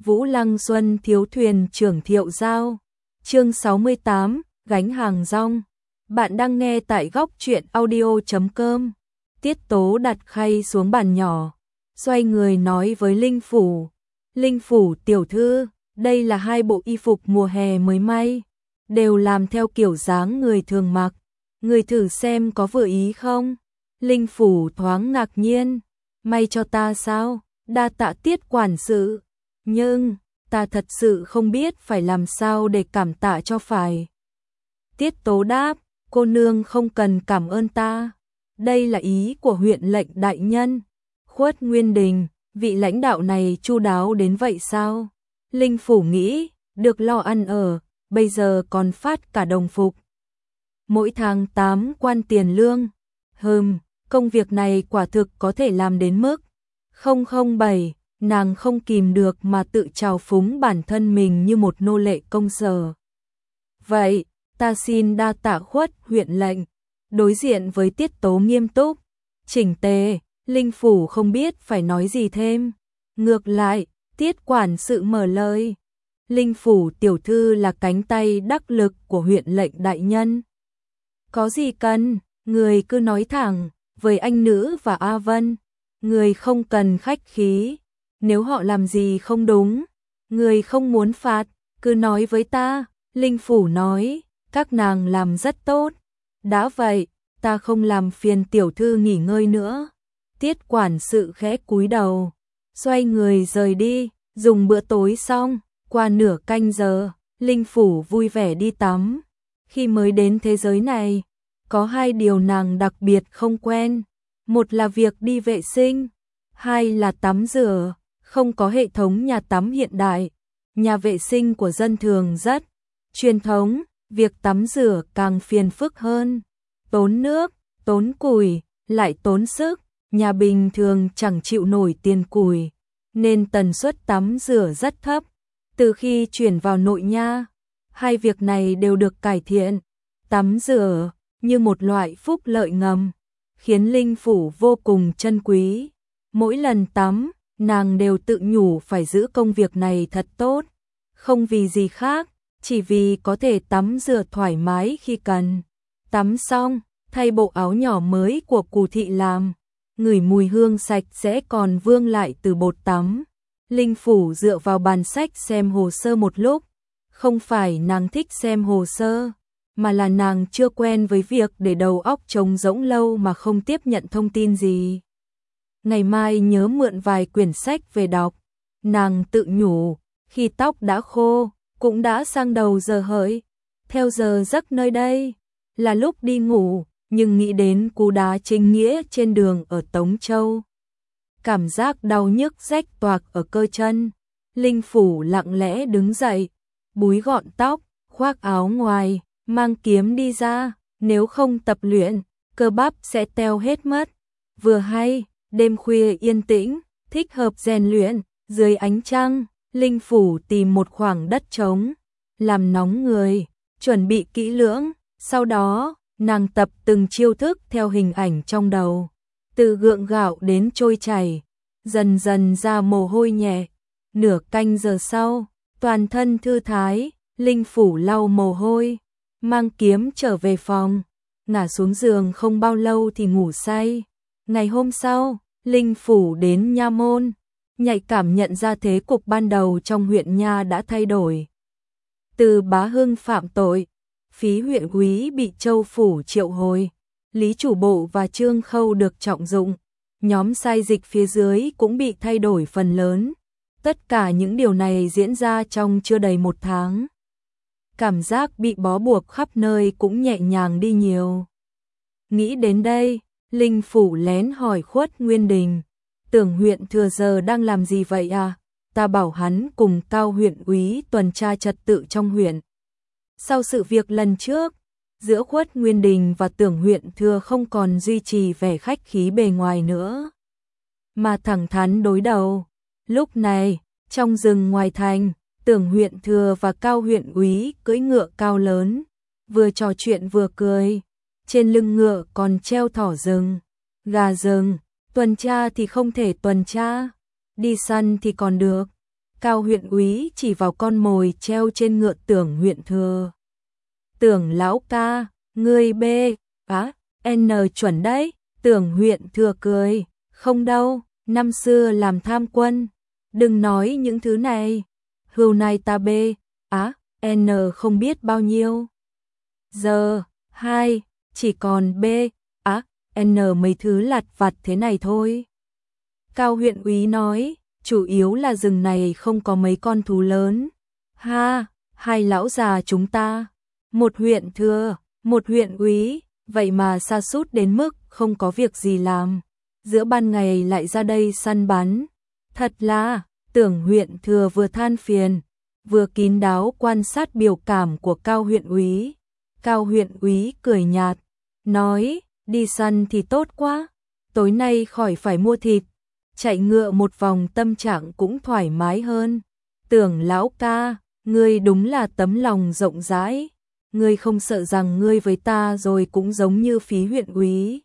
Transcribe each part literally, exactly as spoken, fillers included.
Vũ Lăng Xuân thiếu thuyền trưởng Thiệu Giao. Chương sáu mươi tám, gánh hàng rong. Bạn đang nghe tại góc truyện audio chấm com. Tiết Tố đặt khay xuống bàn nhỏ, xoay người nói với Linh Phủ. Linh Phủ tiểu thư, đây là hai bộ y phục mùa hè mới may, đều làm theo kiểu dáng người thường mặc. Người thử xem có vừa ý không? Linh Phủ thoáng ngạc nhiên. May cho ta sao? Đa tạ Tiết quản sự. Nhưng, ta thật sự không biết phải làm sao để cảm tạ cho phải. Tiết Tố đáp, cô nương không cần cảm ơn ta. Đây là ý của huyện lệnh đại nhân. Khuất Nguyên Đình, vị lãnh đạo này chu đáo đến vậy sao? Linh Phủ nghĩ, được lo ăn ở, bây giờ còn phát cả đồng phục. Mỗi tháng tám quan tiền lương. Hừm, công việc này quả thực có thể làm đến mức không không bảy, nàng không kìm được mà tự trào phúng bản thân mình như một nô lệ công sở. Vậy, ta xin đa tạ Khuất huyện lệnh. Đối diện với Tiết Tố nghiêm túc, chỉnh tề, Linh Phủ không biết phải nói gì thêm. Ngược lại, Tiết quản sự mở lời. Linh Phủ tiểu thư là cánh tay đắc lực của huyện lệnh đại nhân. Có gì cần, người cứ nói thẳng, với anh nữ và A Vân, người không cần khách khí. Nếu họ làm gì không đúng, người không muốn phạt, cứ nói với ta. Linh Phủ nói, các nàng làm rất tốt. Đã vậy, ta không làm phiền tiểu thư nghỉ ngơi nữa. Tiết quản sự khẽ cúi đầu, xoay người rời đi. Dùng bữa tối xong, qua nửa canh giờ, Linh Phủ vui vẻ đi tắm. Khi mới đến thế giới này, có hai điều nàng đặc biệt không quen. Một là việc đi vệ sinh, hai là tắm rửa. Không có hệ thống nhà tắm hiện đại, nhà vệ sinh của dân thường rất truyền thống, việc tắm rửa càng phiền phức hơn. Tốn nước, tốn củi, lại tốn sức, nhà bình thường chẳng chịu nổi tiền củi, nên tần suất tắm rửa rất thấp. Từ khi chuyển vào nội nha, hai việc này đều được cải thiện. Tắm rửa như một loại phúc lợi ngầm, khiến Linh Phủ vô cùng trân quý. Mỗi lần tắm, nàng đều tự nhủ phải giữ công việc này thật tốt, không vì gì khác, chỉ vì có thể tắm rửa thoải mái khi cần. Tắm xong, thay bộ áo nhỏ mới của Cù thị làm, ngửi mùi hương sạch sẽ còn vương lại từ bột tắm. Linh Phủ dựa vào bàn sách xem hồ sơ một lúc, không phải nàng thích xem hồ sơ, mà là nàng chưa quen với việc để đầu óc trống rỗng lâu mà không tiếp nhận thông tin gì. Ngày mai nhớ mượn vài quyển sách về đọc. Nàng tự nhủ, khi tóc đã khô, cũng đã sang đầu giờ hợi. Theo giờ giấc nơi đây, là lúc đi ngủ, nhưng nghĩ đến cú đá chính nghĩa trên đường ở Tống Châu. Cảm giác đau nhức rách toạc ở cơ chân. Linh Phủ lặng lẽ đứng dậy, búi gọn tóc, khoác áo ngoài, mang kiếm đi ra. Nếu không tập luyện, cơ bắp sẽ teo hết mất. Vừa hay, đêm khuya yên tĩnh, thích hợp rèn luyện. Dưới ánh trăng, Linh Phủ tìm một khoảng đất trống, làm nóng người, chuẩn bị kỹ lưỡng. Sau đó, nàng tập từng chiêu thức theo hình ảnh trong đầu, từ gượng gạo đến trôi chảy, dần dần ra mồ hôi nhẹ. Nửa canh giờ sau, toàn thân thư thái, Linh Phủ lau mồ hôi, mang kiếm trở về phòng, ngả xuống giường không bao lâu thì ngủ say. Ngày hôm sau, Linh Phủ đến nha môn, nhạy cảm nhận ra thế cục ban đầu trong huyện nha đã thay đổi. Từ Bá Hưng phạm tội, Phí huyện úy bị Châu phủ triệu hồi, Lý chủ bộ và Trương Khâu được trọng dụng, nhóm sai dịch phía dưới cũng bị thay đổi phần lớn. Tất cả những điều này diễn ra trong chưa đầy một tháng. Cảm giác bị bó buộc khắp nơi cũng nhẹ nhàng đi nhiều. Nghĩ đến đây, Linh Phủ lén hỏi Khuất Nguyên Đình, Tưởng huyện thừa giờ đang làm gì vậy à? Ta bảo hắn cùng Cao huyện úy tuần tra trật tự trong huyện. Sau sự việc lần trước, giữa Khuất Nguyên Đình và Tưởng huyện thừa không còn duy trì vẻ khách khí bề ngoài nữa, mà thẳng thắn đối đầu. Lúc này, trong rừng ngoài thành, Tưởng huyện thừa và Cao huyện úy cưỡi ngựa cao lớn, vừa trò chuyện vừa cười. Trên lưng ngựa còn treo thỏ rừng, gà rừng. Tuần tra thì không thể tuần tra, đi săn thì còn được, Cao huyện úy chỉ vào con mồi treo trên ngựa Tưởng huyện thừa. Tưởng lão ca, ngươi B, á, N chuẩn đấy. Tưởng huyện thừa cười, không đâu, năm xưa làm tham quân. Đừng nói những thứ này. Hưu này ta B, á, N không biết bao nhiêu. Giờ, hai, chỉ còn B, á, N mấy thứ lặt vặt thế này thôi. Cao huyện úy nói, chủ yếu là rừng này không có mấy con thú lớn. Ha, hai lão già chúng ta, một huyện thừa, một huyện úy, vậy mà sa sút đến mức không có việc gì làm. Giữa ban ngày lại ra đây săn bắn. Thật là, Tưởng huyện thừa vừa than phiền, vừa kín đáo quan sát biểu cảm của Cao huyện úy. Cao huyện úy cười nhạt, nói, đi săn thì tốt quá, tối nay khỏi phải mua thịt, chạy ngựa một vòng tâm trạng cũng thoải mái hơn. Tưởng lão ca, ngươi đúng là tấm lòng rộng rãi, ngươi không sợ rằng ngươi với ta rồi cũng giống như Phí huyện úy.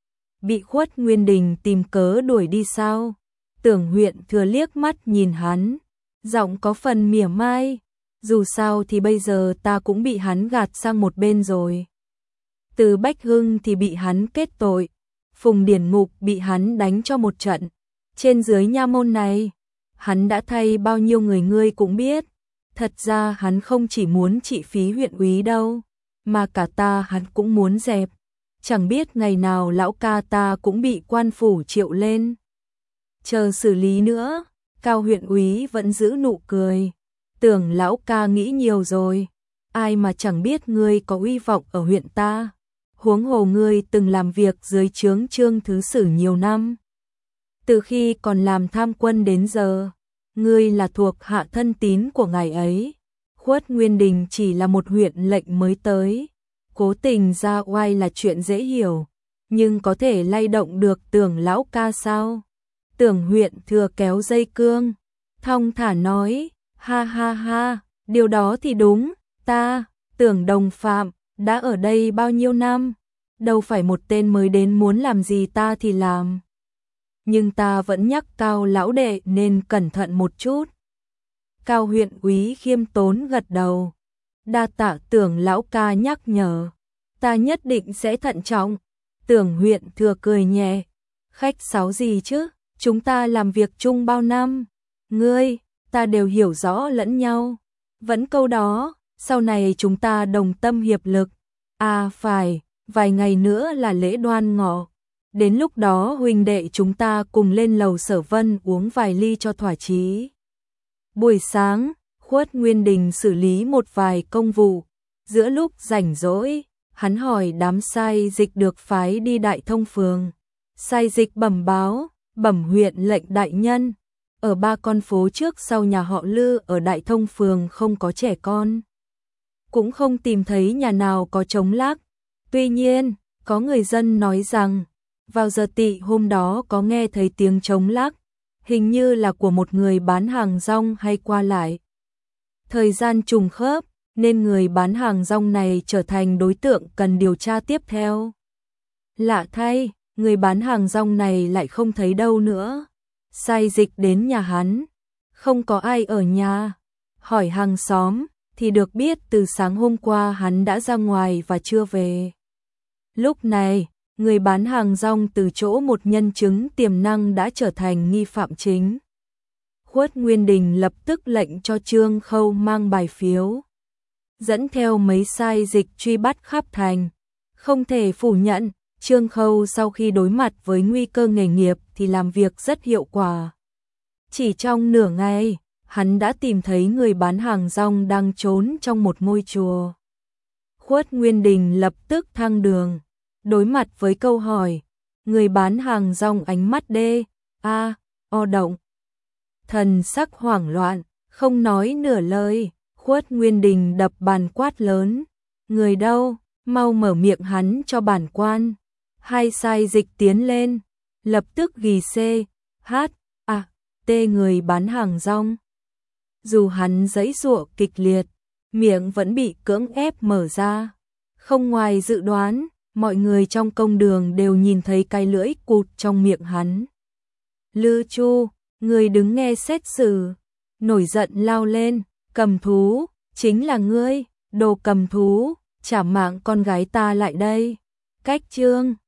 Bị Khuất Nguyên Đình tìm cớ đuổi đi sao? Tưởng huyện thừa liếc mắt nhìn hắn, giọng có phần mỉa mai, dù sao thì bây giờ ta cũng bị hắn gạt sang một bên rồi. Từ Bách Hưng thì bị hắn kết tội, Phùng Điển Ngục bị hắn đánh cho một trận. Trên dưới nha môn này, hắn đã thay bao nhiêu người ngươi cũng biết. Thật ra hắn không chỉ muốn trị Phí huyện úy đâu, mà cả ta hắn cũng muốn dẹp. Chẳng biết ngày nào lão ca ta cũng bị quan phủ triệu lên. Chờ xử lý nữa. Cao huyện úy vẫn giữ nụ cười. Tưởng lão ca nghĩ nhiều rồi. Ai mà chẳng biết ngươi có uy vọng ở huyện ta. Huống hồ ngươi từng làm việc dưới trướng Trương Thứ Sử nhiều năm. Từ khi còn làm tham quân đến giờ, ngươi là thuộc hạ thân tín của ngài ấy. Khuất Nguyên Đình chỉ là một huyện lệnh mới tới, cố tình ra oai là chuyện dễ hiểu, nhưng có thể lay động được Tưởng lão ca sao? Tưởng huyện thừa kéo dây cương, thong thả nói, ha ha ha, điều đó thì đúng, ta, Tưởng đồng phạm, đã ở đây bao nhiêu năm, đâu phải một tên mới đến muốn làm gì ta thì làm. Nhưng ta vẫn nhắc Cao lão đệ nên cẩn thận một chút. Cao huyện úy khiêm tốn gật đầu. Đa tạ Tưởng lão ca nhắc nhở, ta nhất định sẽ thận trọng. Tưởng huyện thừa cười nhẹ, khách sáo gì chứ, chúng ta làm việc chung bao năm, ngươi, ta đều hiểu rõ lẫn nhau. Vẫn câu đó, sau này chúng ta đồng tâm hiệp lực. À phải, vài ngày nữa là lễ Đoan Ngọ. Đến lúc đó huynh đệ chúng ta cùng lên lầu Sở Vân uống vài ly cho thỏa chí. Buổi sáng, Khuất Nguyên Đình xử lý một vài công vụ. Giữa lúc rảnh rỗi, hắn hỏi đám sai dịch được phái đi Đại Thông Phường. Sai dịch bẩm báo, bẩm huyện lệnh đại nhân. Ở ba con phố trước sau nhà họ Lư ở Đại Thông Phường không có trẻ con. Cũng không tìm thấy nhà nào có trống lác. Tuy nhiên, có người dân nói rằng, vào giờ tỵ hôm đó có nghe thấy tiếng trống lác, hình như là của một người bán hàng rong hay qua lại. Thời gian trùng khớp, nên người bán hàng rong này trở thành đối tượng cần điều tra tiếp theo. Lạ thay, người bán hàng rong này lại không thấy đâu nữa. Sai dịch đến nhà hắn, không có ai ở nhà. Hỏi hàng xóm, thì được biết từ sáng hôm qua hắn đã ra ngoài và chưa về. Lúc này, người bán hàng rong từ chỗ một nhân chứng tiềm năng đã trở thành nghi phạm chính. Khuất Nguyên Đình lập tức lệnh cho Trương Khâu mang bài phiếu, dẫn theo mấy sai dịch truy bắt khắp thành. Không thể phủ nhận, Trương Khâu sau khi đối mặt với nguy cơ nghề nghiệp thì làm việc rất hiệu quả. Chỉ trong nửa ngày, hắn đã tìm thấy người bán hàng rong đang trốn trong một ngôi chùa. Khuất Nguyên Đình lập tức thăng đường, đối mặt với câu hỏi, người bán hàng rong ánh mắt đê, a, o động. Thần sắc hoảng loạn, không nói nửa lời, Khuất Nguyên Đình đập bàn quát lớn, người đâu, mau mở miệng hắn cho bản quan. Hai sai dịch tiến lên, lập tức ghi C, H, A, T người bán hàng rong. Dù hắn giãy giụa kịch liệt, miệng vẫn bị cưỡng ép mở ra. Không ngoài dự đoán, mọi người trong công đường đều nhìn thấy cái lưỡi cụt trong miệng hắn. Lư Chu, người đứng nghe xét xử. nổi giận lao lên, cầm thú, chính là ngươi, đồ cầm thú, trả mạng con gái ta lại đây. Cách chương